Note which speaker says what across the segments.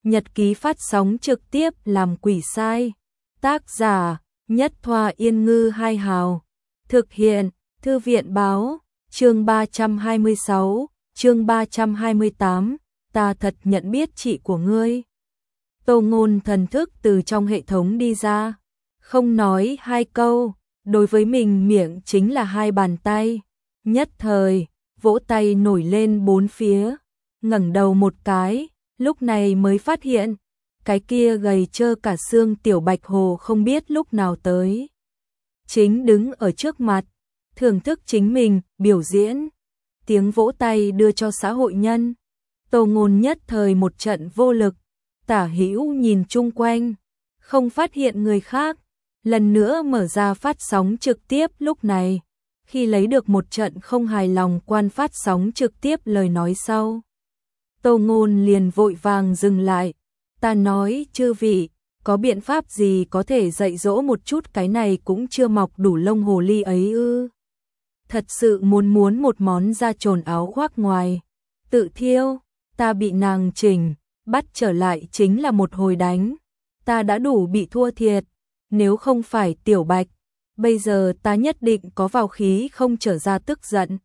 Speaker 1: Nhật ký phát sóng trực tiếp làm quỷ sai. Tác giả Nhất Thoa Yên Ngư Hai Hào. Thực hiện Thư viện Báo. Chương 326, chương 328. Ta thật nhận biết chị của ngươi. Tô Ngôn thần thức từ trong hệ thống đi ra, không nói hai câu, đối với mình miệng chính là hai bàn tay. Nhất thời, vỗ tay nổi lên bốn phía, ngẩng đầu một cái, lúc này mới phát hiện, cái kia gầy trơ cả xương tiểu bạch hồ không biết lúc nào tới. Chính đứng ở trước mặt, thưởng thức chính mình biểu diễn. Tiếng vỗ tay đưa cho xã hội nhân. Tô Ngôn nhất thời một trận vô lực, tả hữu nhìn chung quanh, không phát hiện người khác. Lần nữa mở ra phát sóng trực tiếp lúc này, khi lấy được một trận không hài lòng quan phát sóng trực tiếp lời nói sau. Tô Ngôn liền vội vàng dừng lại. Ta nói chư vị, có biện pháp gì có thể dạy dỗ một chút cái này cũng chưa mọc đủ lông hồ ly ấy ư? Thật sự muốn một món da trồn áo khoác ngoài, tự thiêu, ta bị nàng chỉnh, bắt trở lại chính là một hồi đánh. Ta đã đủ bị thua thiệt, nếu không phải tiểu bạch, bây giờ ta nhất định có vào khí không trở ra tức giận.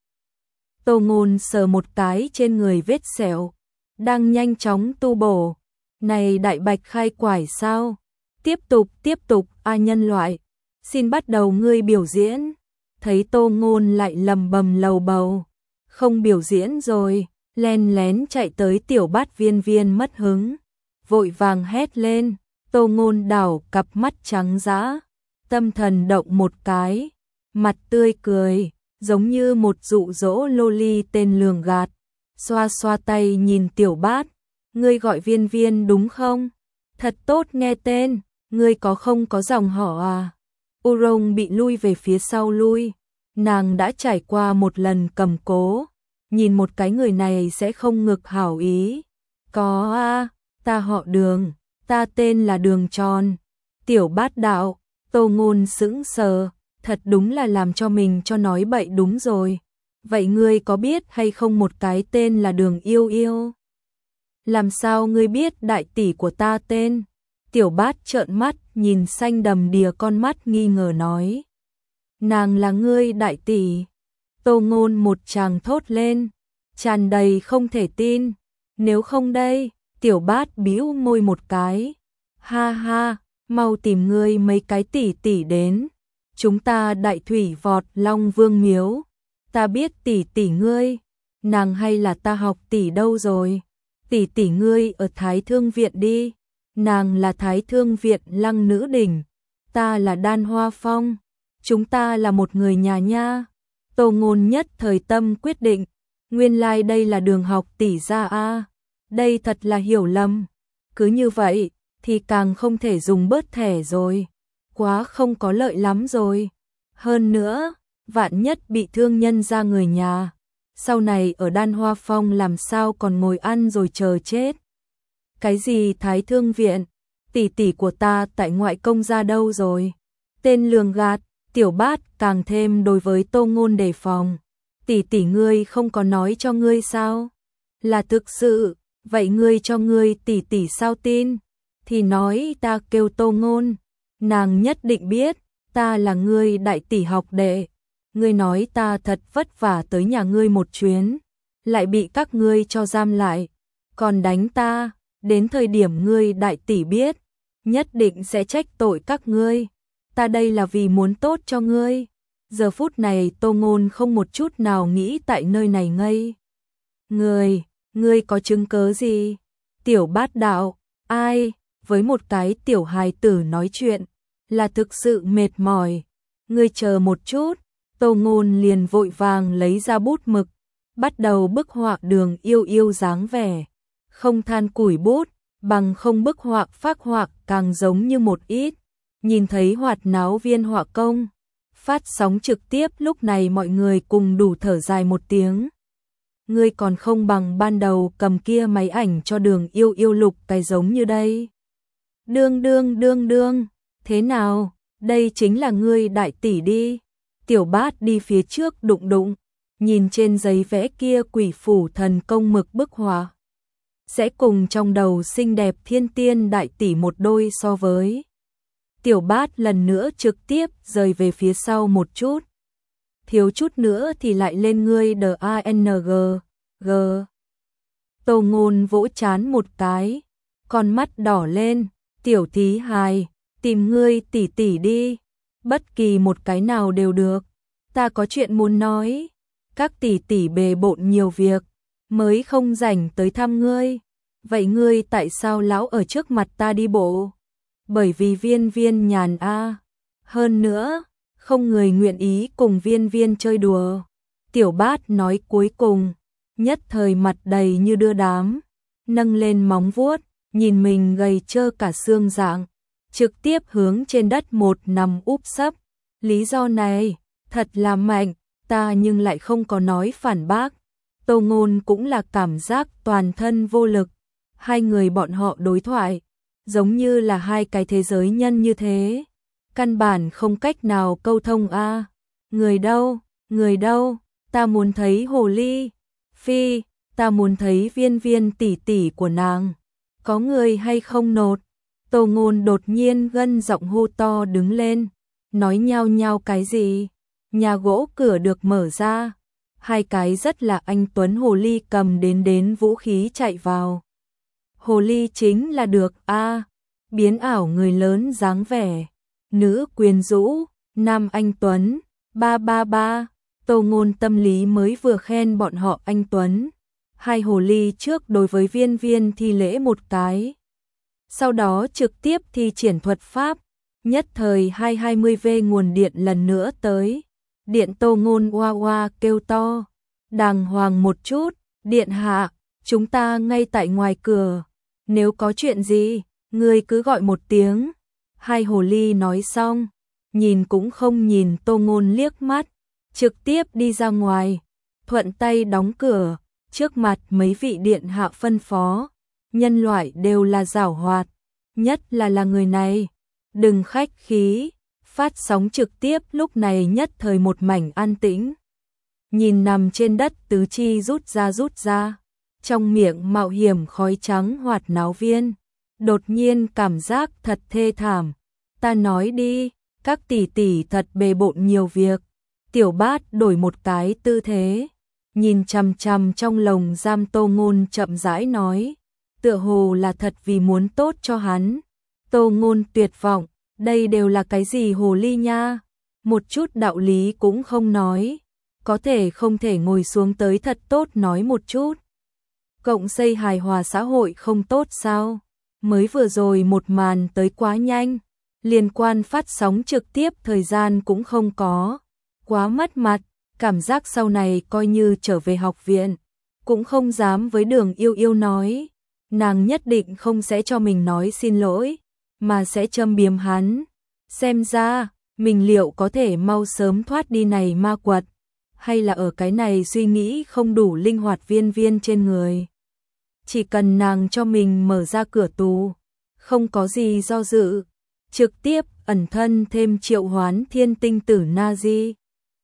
Speaker 1: Tô Ngôn sờ một cái trên người vết sẹo, đang nhanh chóng tu bổ. Này đại bạch khai quải sao? Tiếp tục, nhân loại. Xin bắt đầu ngươi biểu diễn. Thấy Tô Ngôn lại lầm bầm lầu bầu. Không biểu diễn rồi, len lén chạy tới tiểu bát viên viên mất hứng. Vội vàng hét lên, Tô Ngôn đảo cặp mắt trắng dã, tâm thần động một cái, mặt tươi cười, giống như một dụ dỗ loli tên lường gạt. Xoa xoa tay nhìn tiểu bát, ngươi gọi viên viên đúng không? Thật tốt nghe tên, ngươi không có dòng họ à? Urong bị lui về phía sau lui, nàng đã trải qua một lần cầm cố, nhìn một cái người này sẽ không ngực hảo ý. Có a, ta họ Đường, ta tên là Đường Tròn. Tiểu bát đạo, Tô Ngôn sững sờ, thật đúng là làm cho mình cho nói bậy đúng rồi. Vậy ngươi có biết hay không một cái tên là Đường Yêu Yêu? Làm sao ngươi biết đại tỷ của ta tên? Tiểu bát trợn mắt nhìn xanh đầm đìa con mắt nghi ngờ nói. Nàng là ngươi đại tỷ. Tô Ngôn một tràng thốt lên, tràn đầy không thể tin. Nếu không đây, tiểu bát bĩu môi một cái. Ha ha, mau tìm ngươi mấy cái tỷ tỷ đến. Chúng ta đại thủy vọt Long Vương miếu. Ta biết tỷ tỷ ngươi, nàng hay là ta học tỷ đâu rồi? Tỷ tỷ ngươi ở Thái Thương Viện đi, nàng là Thái Thương Viện Lăng Nữ Đỉnh, ta là Đan Hoa Phong, chúng ta là một người nhà nha. Tô Ngôn nhất thời tâm quyết định, nguyên lai đây là Đường học tỷ gia a, đây thật là hiểu lầm. Cứ như vậy thì càng không thể dùng bớt thẻ rồi, quá không có lợi lắm rồi. Hơn nữa, vạn nhất bị thương nhân ra người nhà, sau này ở Đan Hoa Phong làm sao còn ngồi ăn rồi chờ chết. Cái gì Thái Thương Viện, tỷ tỷ của ta tại ngoại công gia đâu rồi? Tên lường gạt. Tiểu bát càng thêm đối với Tô Ngôn đề phòng. Tỷ tỷ ngươi không có nói cho ngươi sao? Là thực sự, vậy ngươi cho ngươi tỷ tỷ sao tin? Thì nói ta kêu Tô Ngôn, nàng nhất định biết, ta là ngươi đại tỷ học đệ. Ngươi nói ta thật vất vả tới nhà ngươi một chuyến, lại bị các ngươi cho giam lại, còn đánh ta, đến thời điểm ngươi đại tỷ biết, nhất định sẽ trách tội các ngươi. Ta đây là vì muốn tốt cho ngươi. Giờ phút này Tô Ngôn không một chút nào nghĩ tại nơi này ngây. Ngươi có chứng cớ gì? Tiểu bát đạo, ai, với một cái tiểu hài tử nói chuyện, là thực sự mệt mỏi. Ngươi chờ một chút. Tô Ngôn liền vội vàng lấy ra bút mực, bắt đầu bức họa Đường Yêu Yêu dáng vẻ. Không than củi bút, bằng không bức họa phác họa càng giống như một ít. Nhìn thấy hoạt náo viên họa công, phát sóng trực tiếp lúc này mọi người cùng đủ thở dài một tiếng. Ngươi còn không bằng ban đầu cầm kia máy ảnh cho Đường Yêu Yêu lục cái giống như đây. Đương, thế nào, đây chính là ngươi đại tỷ đi. Tiểu bát đi phía trước đụng, nhìn trên giấy vẽ kia quỷ phủ thần công mực bức họa. sẽ cùng trong đầu xinh đẹp thiên tiên đại tỷ một đôi so với. Tiểu Bát lần nữa trực tiếp rời về phía sau một chút. Thiếu chút nữa thì lại lên ngươi DANG. Tô Ngôn vỗ trán một cái, con mắt đỏ lên, tiểu thí hài, tìm ngươi tỷ tỷ đi, bất kỳ một cái nào đều được, ta có chuyện muốn nói, các tỷ tỷ bề bộn nhiều việc, mới không rảnh tới thăm ngươi, vậy ngươi tại sao lão ở trước mặt ta đi bộ? Bởi vì Viên Viên nhàn a, hơn nữa, không người nguyện ý cùng Viên Viên chơi đùa. Tiểu Bát nói cuối cùng, nhất thời mặt đầy như đưa đám, nâng lên móng vuốt, nhìn mình gầy trơ cả xương dạng, trực tiếp hướng trên đất một nằm úp sấp. Lý do này, thật là mạnh, ta nhưng lại không có nói phản bác. Tô Ngôn cũng là cảm giác toàn thân vô lực, hai người bọn họ đối thoại, giống như là hai cái thế giới nhân như thế, căn bản không cách nào câu thông a. Người đâu, ta muốn thấy hồ ly, phi, ta muốn thấy Viên Viên tỷ tỷ của nàng, có người hay không nột. Tô Ngôn đột nhiên gân giọng hô to đứng lên, nói nhao nhao cái gì, nhà gỗ cửa được mở ra, hai cái rất là anh tuấn hồ ly cầm đến vũ khí chạy vào. Hồ ly chính là được a, biến ảo người lớn dáng vẻ, nữ quyến rũ, nam anh tuấn, ba. Tô Ngôn tâm lý mới vừa khen bọn họ anh tuấn, hai hồ ly trước đối với Viên Viên thi lễ một cái, sau đó trực tiếp thi triển thuật pháp, nhất thời 220V nguồn điện lần nữa tới. Điện Tô Ngôn oa oa kêu to, đàng hoàng một chút, điện hạ, chúng ta ngay tại ngoài cửa, nếu có chuyện gì, ngươi cứ gọi một tiếng. Hai hồ ly nói xong, nhìn cũng không nhìn Tô Ngôn liếc mắt, trực tiếp đi ra ngoài, thuận tay đóng cửa, trước mặt mấy vị điện hạ phân phó, nhân loại đều là giảo hoạt, nhất là người này, đừng khách khí. Phát sóng trực tiếp lúc này nhất thời một mảnh an tĩnh. Nhìn nằm trên đất tứ chi rút ra, trong miệng mạo hiểm khói trắng hoạt náo Viên, đột nhiên cảm giác thật thê thảm. Ta nói đi, các tỷ tỷ thật bề bộn nhiều việc. Tiểu Bát đổi một cái tư thế, nhìn chằm chằm trong lồng giam Tô Ngôn chậm rãi nói, tựa hồ là thật vì muốn tốt cho hắn. Tô Ngôn tuyệt vọng, đây đều là cái gì hồ ly nha, một chút đạo lý cũng không nói, có thể không thể ngồi xuống tới thật tốt nói một chút. Cộng xây hài hòa xã hội không tốt sao? Mới vừa rồi một màn tới quá nhanh, liên quan phát sóng trực tiếp thời gian cũng không có, quá mất mặt, cảm giác sau này coi như trở về học viện, cũng không dám với Đường Yêu Yêu nói, nàng nhất định không sẽ cho mình nói xin lỗi, mà sẽ châm biếm hắn. Xem ra, mình liệu có thể mau sớm thoát đi này ma quật, hay là ở cái này suy nghĩ không đủ linh hoạt Viên Viên trên người. Chỉ cần nàng cho mình mở ra cửa tù, không có gì do dự, trực tiếp ẩn thân thêm triệu hoán thiên tinh tử Nazi.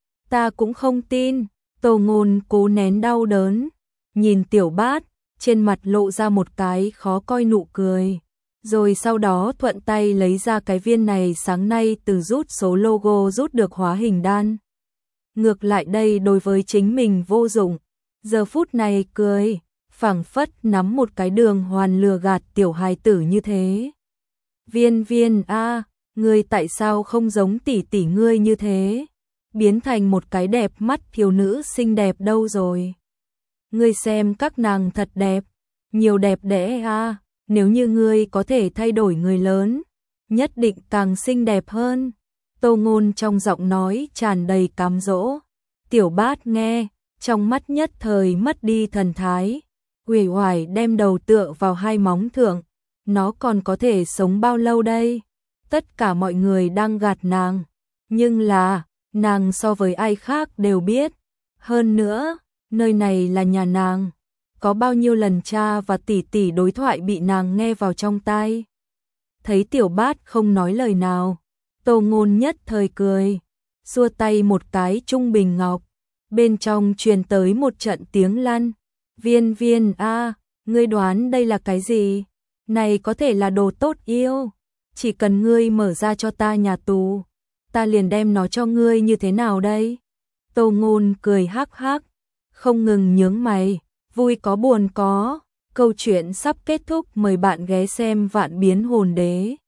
Speaker 1: Ta cũng không tin. Tô Ngôn cố nén đau đớn, nhìn Tiểu Bát, trên mặt lộ ra một cái khó coi nụ cười, rồi sau đó thuận tay lấy ra cái viên này sáng nay từ rút số logo rút được hóa hình đan. Ngược lại đây đối với chính mình vô dụng, giờ phút này cười, phảng phất nắm một cái đường hoàn lừa gạt tiểu hài tử như thế. Viên Viên a, ngươi tại sao không giống tỷ tỷ ngươi như thế? Biến thành một cái đẹp mắt thiếu nữ xinh đẹp đâu rồi? Ngươi xem các nàng thật đẹp, nhiều đẹp đẽ a, nếu như ngươi có thể thay đổi người lớn, nhất định càng xinh đẹp hơn. Tô Ngôn trong giọng nói tràn đầy cám dỗ. Tiểu Bát nghe, trong mắt nhất thời mất đi thần thái, uể oải đem đầu tựa vào hai móng thượng, nó còn có thể sống bao lâu đây? Tất cả mọi người đang gạt nàng, nhưng là, nàng so với ai khác đều biết. Hơn nữa, nơi này là nhà nàng, có bao nhiêu lần cha và tỷ tỷ đối thoại bị nàng nghe vào trong tai. Thấy Tiểu Bát không nói lời nào, Tô Ngôn nhất thời cười, xua tay một cái trung bình ngọc, bên trong truyền tới một trận tiếng lăn. Viên Viên a, Ngươi đoán đây là cái gì? Này có thể là đồ tốt yêu. Chỉ cần ngươi mở ra cho ta nhà tù, ta liền đem nó cho ngươi như thế nào đây? Tô Ngôn cười hắc hắc, không ngừng nhướng mày, vui có buồn có. Câu chuyện sắp kết thúc, mời bạn ghé xem Vạn Biến Hồn Đế.